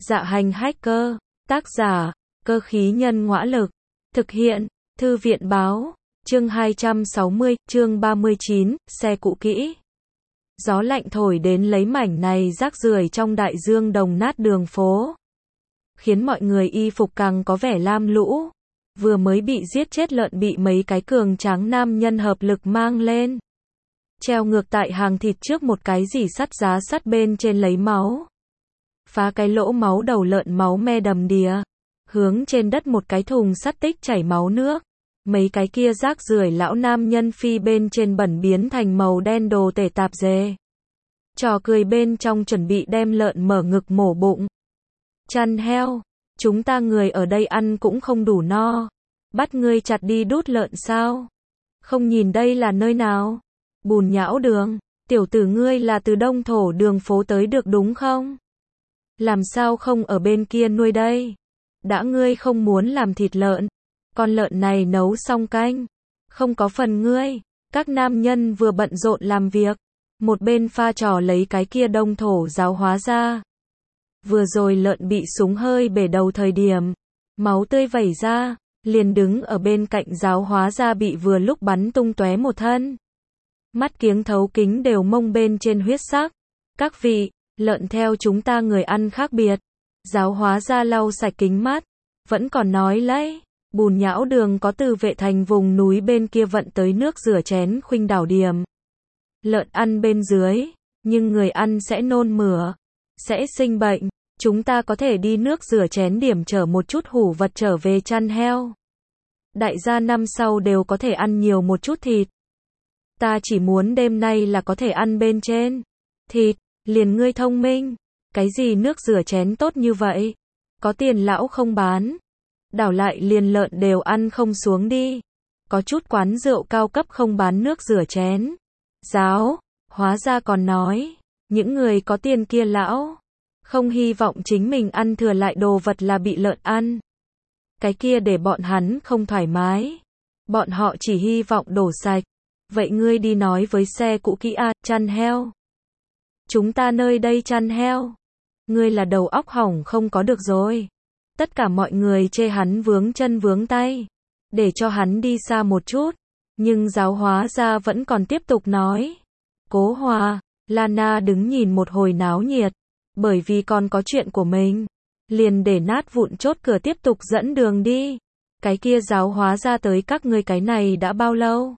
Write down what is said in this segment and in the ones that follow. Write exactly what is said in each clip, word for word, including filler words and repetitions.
Dạ hành hacker, tác giả, cơ khí nhân ngõa lực, thực hiện, thư viện báo, chương hai trăm sáu mươi, chương ba mươi chín, xe cũ kỹ. Gió lạnh thổi đến lấy mảnh này rác rưởi trong đại dương đồng nát đường phố, khiến mọi người y phục càng có vẻ lam lũ. Vừa mới bị giết chết lợn bị mấy cái cường tráng nam nhân hợp lực mang lên, treo ngược tại hàng thịt trước một cái rỉ sắt giá sắt bên trên lấy máu. Phá cái lỗ máu đầu lợn máu me đầm đìa, hướng trên đất một cái thùng sắt tích chảy máu nước. Mấy cái kia rác rưởi lão nam nhân phi bên trên bẩn biến thành màu đen đồ tể tạp dề. Trò cười bên trong chuẩn bị đem lợn mở ngực mổ bụng. Chăn heo, chúng ta người ở đây ăn cũng không đủ no. Bắt ngươi chặt đi đút lợn sao? Không nhìn đây là nơi nào? Bùn nhão đường, tiểu tử ngươi là từ Đông Thổ đường phố tới được đúng không? Làm sao không ở bên kia nuôi đây? Đã ngươi không muốn làm thịt lợn, con lợn này nấu xong canh, không có phần ngươi. Các nam nhân vừa bận rộn làm việc, một bên pha trò lấy cái kia Đông Thổ giáo hóa ra. Vừa rồi lợn bị súng hơi bể đầu thời điểm, máu tươi vẩy ra, liền đứng ở bên cạnh giáo hóa ra bị vừa lúc bắn tung tóe một thân. Mắt kiếng thấu kính đều mông bên trên huyết sắc. Các vị, lợn theo chúng ta người ăn khác biệt. Giáo hóa ra lau sạch kính mắt, vẫn còn nói lấy, bùn nhão đường có từ Vệ Thành vùng núi bên kia vận tới nước rửa chén khuynh đảo điểm. Lợn ăn bên dưới, nhưng người ăn sẽ nôn mửa, sẽ sinh bệnh. Chúng ta có thể đi nước rửa chén điểm chở một chút hủ vật trở về chăn heo. Đại gia năm sau đều có thể ăn nhiều một chút thịt. Ta chỉ muốn đêm nay là có thể ăn bên trên thịt. Liền ngươi thông minh, cái gì nước rửa chén tốt như vậy? Có tiền lão không bán. Đảo lại liền lợn đều ăn không xuống đi. Có chút quán rượu cao cấp không bán nước rửa chén. Giáo, hóa ra còn nói, những người có tiền kia lão không hy vọng chính mình ăn thừa lại đồ vật là bị lợn ăn. Cái kia để bọn hắn không thoải mái. Bọn họ chỉ hy vọng đổ sạch. Vậy ngươi đi nói với xe cũ kỹ a, chăn heo. Chúng ta nơi đây chăn heo. Ngươi là đầu óc hỏng không có được rồi. Tất cả mọi người chê hắn vướng chân vướng tay, để cho hắn đi xa một chút. Nhưng giáo hóa ra vẫn còn tiếp tục nói. Cố Hòa, Lana đứng nhìn một hồi náo nhiệt. Bởi vì còn có chuyện của mình, liền để nát vụn chốt cửa tiếp tục dẫn đường đi. Cái kia giáo hóa ra tới các ngươi cái này đã bao lâu?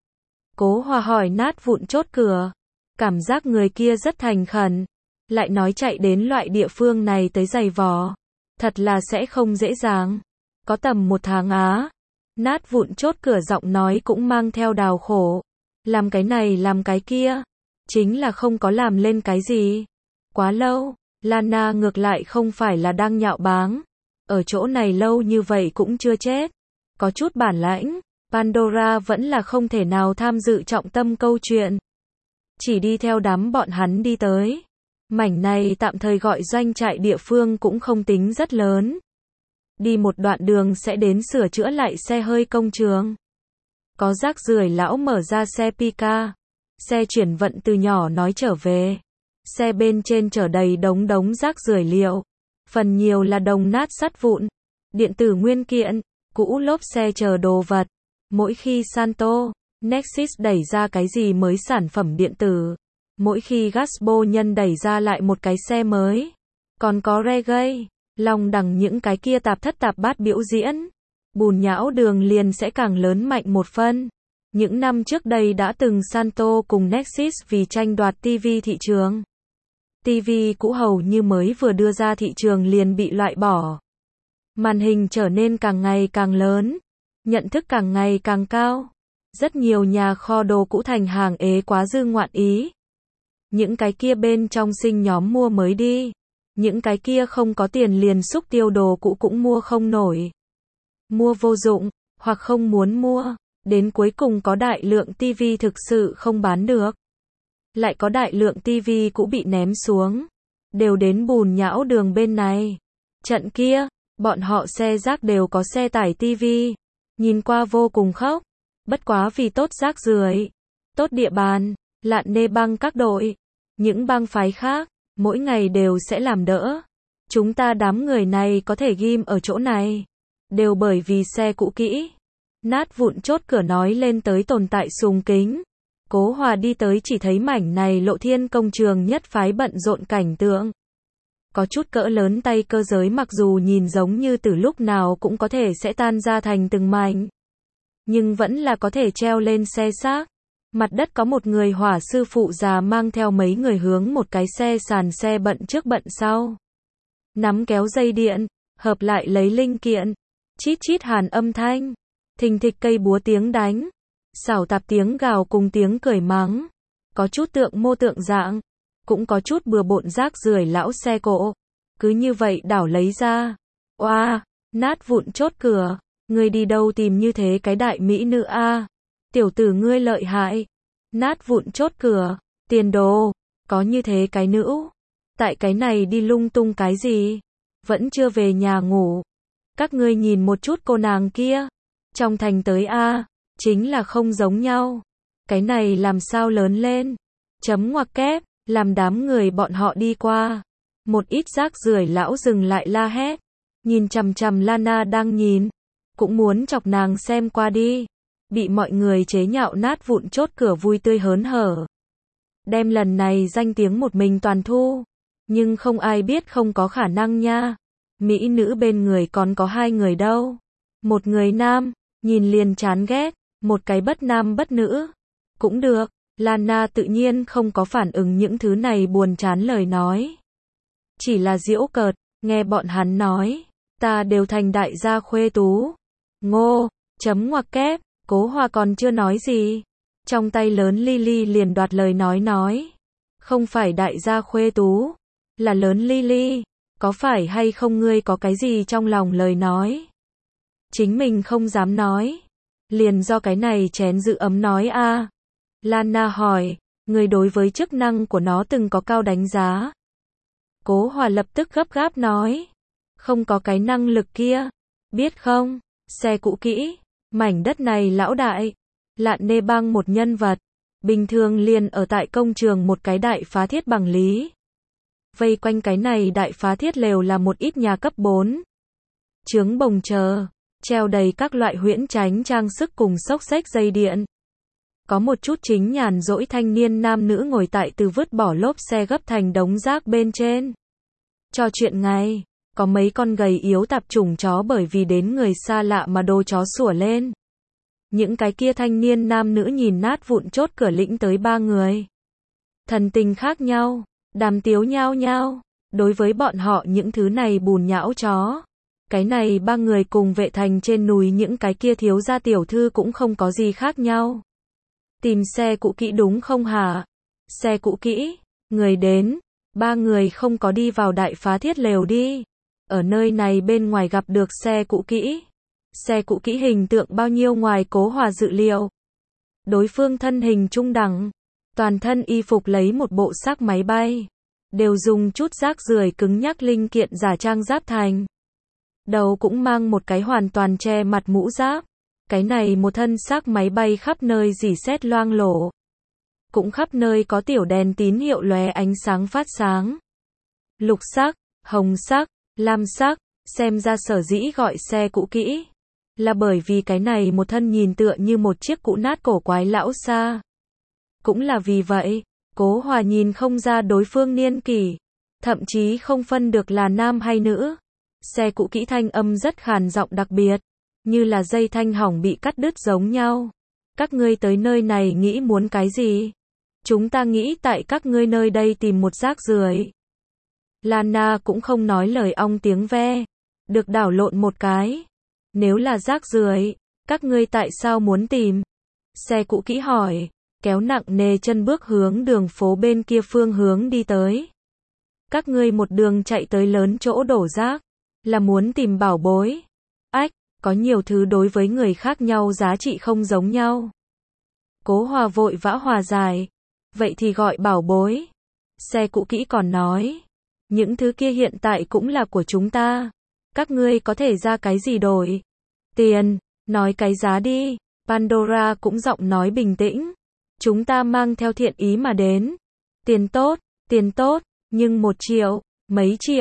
Cố Hòa hỏi nát vụn chốt cửa. Cảm giác người kia rất thành khẩn, lại nói chạy đến loại địa phương này tới giày vò, thật là sẽ không dễ dàng. Có tầm một tháng á. Nát vụn chốt cửa giọng nói cũng mang theo đào khổ. Làm cái này làm cái kia, chính là không có làm lên cái gì. Quá lâu, Lana ngược lại không phải là đang nhạo báng. Ở chỗ này lâu như vậy cũng chưa chết. Có chút bản lãnh, Pandora vẫn là không thể nào tham dự trọng tâm câu chuyện. Chỉ đi theo đám bọn hắn đi tới. Mảnh này tạm thời gọi doanh trại địa phương cũng không tính rất lớn. Đi một đoạn đường sẽ đến sửa chữa lại xe hơi công trường. Có rác rưởi lão mở ra xe Pika. Xe chuyển vận từ nhỏ nói trở về. Xe bên trên chở đầy đống đống rác rưởi liệu. Phần nhiều là đồng nát sắt vụn, điện tử nguyên kiện, cũ lốp xe chờ đồ vật. Mỗi khi Santo, Nexus đẩy ra cái gì mới sản phẩm điện tử. Mỗi khi Gasbo nhân đẩy ra lại một cái xe mới. Còn có reggae, lòng đằng những cái kia tạp thất tạp bát biểu diễn. Bùn nhão đường liền sẽ càng lớn mạnh một phân. Những năm trước đây đã từng Santo cùng Nexus vì tranh đoạt ti vi thị trường. ti vi cũ hầu như mới vừa đưa ra thị trường liền bị loại bỏ. Màn hình trở nên càng ngày càng lớn. Nhận thức càng ngày càng cao. Rất nhiều nhà kho đồ cũ thành hàng ế quá dư ngoạn ý. Những cái kia bên trong sinh nhóm mua mới đi. Những cái kia không có tiền liền xúc tiêu đồ cũ cũng mua không nổi. Mua vô dụng, hoặc không muốn mua. Đến cuối cùng có đại lượng ti vi thực sự không bán được. Lại có đại lượng ti vi cũ bị ném xuống. Đều đến bùn nhão đường bên này. Trận kia, bọn họ xe rác đều có xe tải ti vi. Nhìn qua vô cùng khóc. Bất quá vì tốt rác rưởi, tốt địa bàn, lạn nê băng các đội, những bang phái khác, mỗi ngày đều sẽ làm đỡ. Chúng ta đám người này có thể ghim ở chỗ này. Đều bởi vì xe cũ kỹ. Nát vụn chốt cửa nói lên tới tồn tại sùng kính. Cố Hòa đi tới chỉ thấy mảnh này Lộ Thiên công trường nhất phái bận rộn cảnh tượng. Có chút cỡ lớn tay cơ giới mặc dù nhìn giống như từ lúc nào cũng có thể sẽ tan ra thành từng mảnh. Nhưng vẫn là có thể treo lên xe xác. Mặt đất có một người hỏa sư phụ già mang theo mấy người hướng một cái xe sàn xe bận trước bận sau. Nắm kéo dây điện, hợp lại lấy linh kiện. Chít chít hàn âm thanh. Thình thịch cây búa tiếng đánh. Xảo tạp tiếng gào cùng tiếng cười mắng. Có chút tượng mô tượng dạng. Cũng có chút bừa bộn rác rưởi lão xe cộ. Cứ như vậy đảo lấy ra. Oa, nát vụn chốt cửa. Ngươi đi đâu tìm như thế cái đại mỹ nữ a? Tiểu tử ngươi lợi hại. Nát vụn chốt cửa. Tiền đồ. Có như thế cái nữ. Tại cái này đi lung tung cái gì? Vẫn chưa về nhà ngủ. Các ngươi nhìn một chút cô nàng kia. Trong thành tới a, chính là không giống nhau. Cái này làm sao lớn lên? Chấm ngoặc kép, làm đám người bọn họ đi qua. Một ít rác rưởi lão dừng lại la hét. Nhìn chằm chằm Lana đang nhìn. Cũng muốn chọc nàng xem qua đi. Bị mọi người chế nhạo nát vụn chốt cửa vui tươi hớn hở. Đem lần này danh tiếng một mình toàn thu. Nhưng không ai biết không có khả năng nha. Mỹ nữ bên người còn có hai người đâu. Một người nam, nhìn liền chán ghét. Một cái bất nam bất nữ. Cũng được, Lana tự nhiên không có phản ứng những thứ này buồn chán lời nói. Chỉ là giễu cợt, nghe bọn hắn nói. Ta đều thành đại gia khuê tú. Ngô, chấm ngoặc kép, Cố Hòa còn chưa nói gì. Trong tay lớn Lily liền đoạt lời nói nói. Không phải đại gia khuê tú. Là lớn Lily. Có phải hay không ngươi có cái gì trong lòng lời nói? Chính mình không dám nói. Liền do cái này chén giữ ấm nói a. À. Lana hỏi. Người đối với chức năng của nó từng có cao đánh giá. Cố Hòa lập tức gấp gáp nói. Không có cái năng lực kia. Biết không? Xe cũ kỹ. Mảnh đất này lão đại. Lạn nê bang một nhân vật. Bình thường liền ở tại công trường một cái đại phá thiết bằng lý. Vây quanh cái này đại phá thiết lều là một ít nhà cấp bốn. Trướng bồng chờ. Treo đầy các loại huyễn tránh trang sức cùng xốc xếch dây điện. Có một chút chính nhàn rỗi thanh niên nam nữ ngồi tại từ vứt bỏ lốp xe gấp thành đống rác bên trên. Trò chuyện ngay. Có mấy con gầy yếu tạp chủng chó bởi vì đến người xa lạ mà đô chó sủa lên. Những cái kia thanh niên nam nữ nhìn nát vụn chốt cửa lĩnh tới ba người. Thần tình khác nhau, đàm tiếu nhao nhao. Đối với bọn họ những thứ này bùn nhão chó. Cái này ba người cùng vệ thành trên núi những cái kia thiếu gia tiểu thư cũng không có gì khác nhau. Tìm xe cũ kỹ đúng không hả? Xe cũ kỹ, người đến. Ba người không có đi vào đại phá thiết lều đi. Ở nơi này bên ngoài gặp được xe cũ kỹ. Xe cũ kỹ hình tượng bao nhiêu ngoài Cố Hòa dự liệu. Đối phương thân hình trung đẳng. Toàn thân y phục lấy một bộ xác máy bay. Đều dùng chút rác rưởi cứng nhắc linh kiện giả trang giáp thành. Đầu cũng mang một cái hoàn toàn che mặt mũ giáp. Cái này một thân xác máy bay khắp nơi rỉ sét loang lổ. Cũng khắp nơi có tiểu đèn tín hiệu lóe ánh sáng phát sáng. Lục sắc, hồng sắc, lam sắc, xem ra sở dĩ gọi xe cũ kỹ. Là bởi vì cái này một thân nhìn tựa như một chiếc cũ nát cổ quái lão xa. Cũng là vì vậy, Cố Hòa nhìn không ra đối phương niên kỷ. Thậm chí không phân được là nam hay nữ. Xe cũ kỹ thanh âm rất khàn giọng đặc biệt. Như là dây thanh hỏng bị cắt đứt giống nhau. Các ngươi tới nơi này nghĩ muốn cái gì? Chúng ta nghĩ tại các ngươi nơi đây tìm một rác rưởi. Lana cũng không nói lời ong tiếng ve. Được đảo lộn một cái. Nếu là rác rưởi, các ngươi tại sao muốn tìm? Xe cũ kỹ hỏi. Kéo nặng nề chân bước hướng đường phố bên kia phương hướng đi tới. Các ngươi một đường chạy tới lớn chỗ đổ rác. Là muốn tìm bảo bối. Ách, có nhiều thứ đối với người khác nhau giá trị không giống nhau. Cố Hòa vội vã hòa giải. Vậy thì gọi bảo bối. Xe cũ kỹ còn nói. Những thứ kia hiện tại cũng là của chúng ta. Các ngươi có thể ra cái gì đổi? Tiền, nói cái giá đi. Pandora cũng giọng nói bình tĩnh. Chúng ta mang theo thiện ý mà đến. Tiền tốt, tiền tốt, nhưng một triệu, mấy triệu,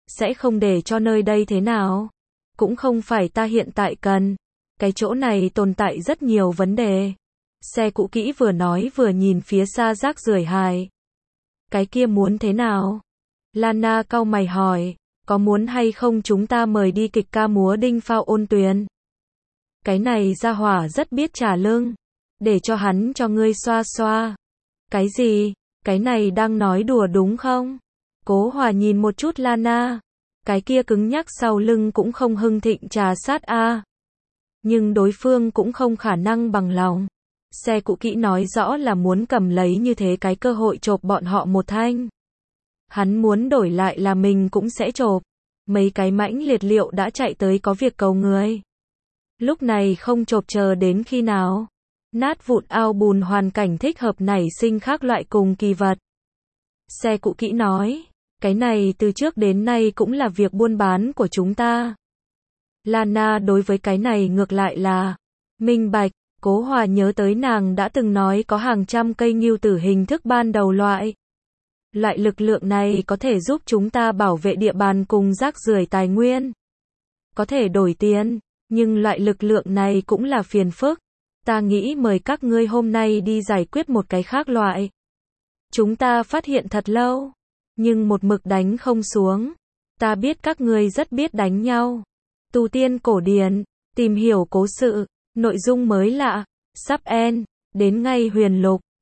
sẽ không để cho nơi đây thế nào. Cũng không phải ta hiện tại cần. Cái chỗ này tồn tại rất nhiều vấn đề. Xe cũ kỹ vừa nói vừa nhìn phía xa rác rưởi hài. Cái kia muốn thế nào? Lana cau mày hỏi, có muốn hay không chúng ta mời đi kịch ca múa Đinh Phao Ôn Tuyền? Cái này gia hỏa rất biết trả lưng. Để cho hắn cho ngươi xoa xoa. Cái gì? Cái này đang nói đùa đúng không? Cố Hòa nhìn một chút Lana. Cái kia cứng nhắc sau lưng cũng không hưng thịnh trà sát a. Nhưng đối phương cũng không khả năng bằng lòng. Xe cũ kỹ nói rõ là muốn cầm lấy như thế cái cơ hội chộp bọn họ một thanh. Hắn muốn đổi lại là mình cũng sẽ chộp. Mấy cái mãnh liệt liệu đã chạy tới có việc cầu người. Lúc này không chộp chờ đến khi nào. Nát vụn ao bùn hoàn cảnh thích hợp nảy sinh khác loại cùng kỳ vật. Xe cũ kỹ nói, cái này từ trước đến nay cũng là việc buôn bán của chúng ta. Lana đối với cái này ngược lại là minh bạch. Cố Hòa nhớ tới nàng đã từng nói có hàng trăm cây ngưu tử hình thức ban đầu loại. Loại lực lượng này có thể giúp chúng ta bảo vệ địa bàn cùng rác rưởi tài nguyên. Có thể đổi tiền, nhưng loại lực lượng này cũng là phiền phức. Ta nghĩ mời các ngươi hôm nay đi giải quyết một cái khác loại. Chúng ta phát hiện thật lâu, nhưng một mực đánh không xuống. Ta biết các ngươi rất biết đánh nhau. Tu tiên cổ điển, tìm hiểu cố sự, nội dung mới lạ, sắp end, đến ngay huyền lục.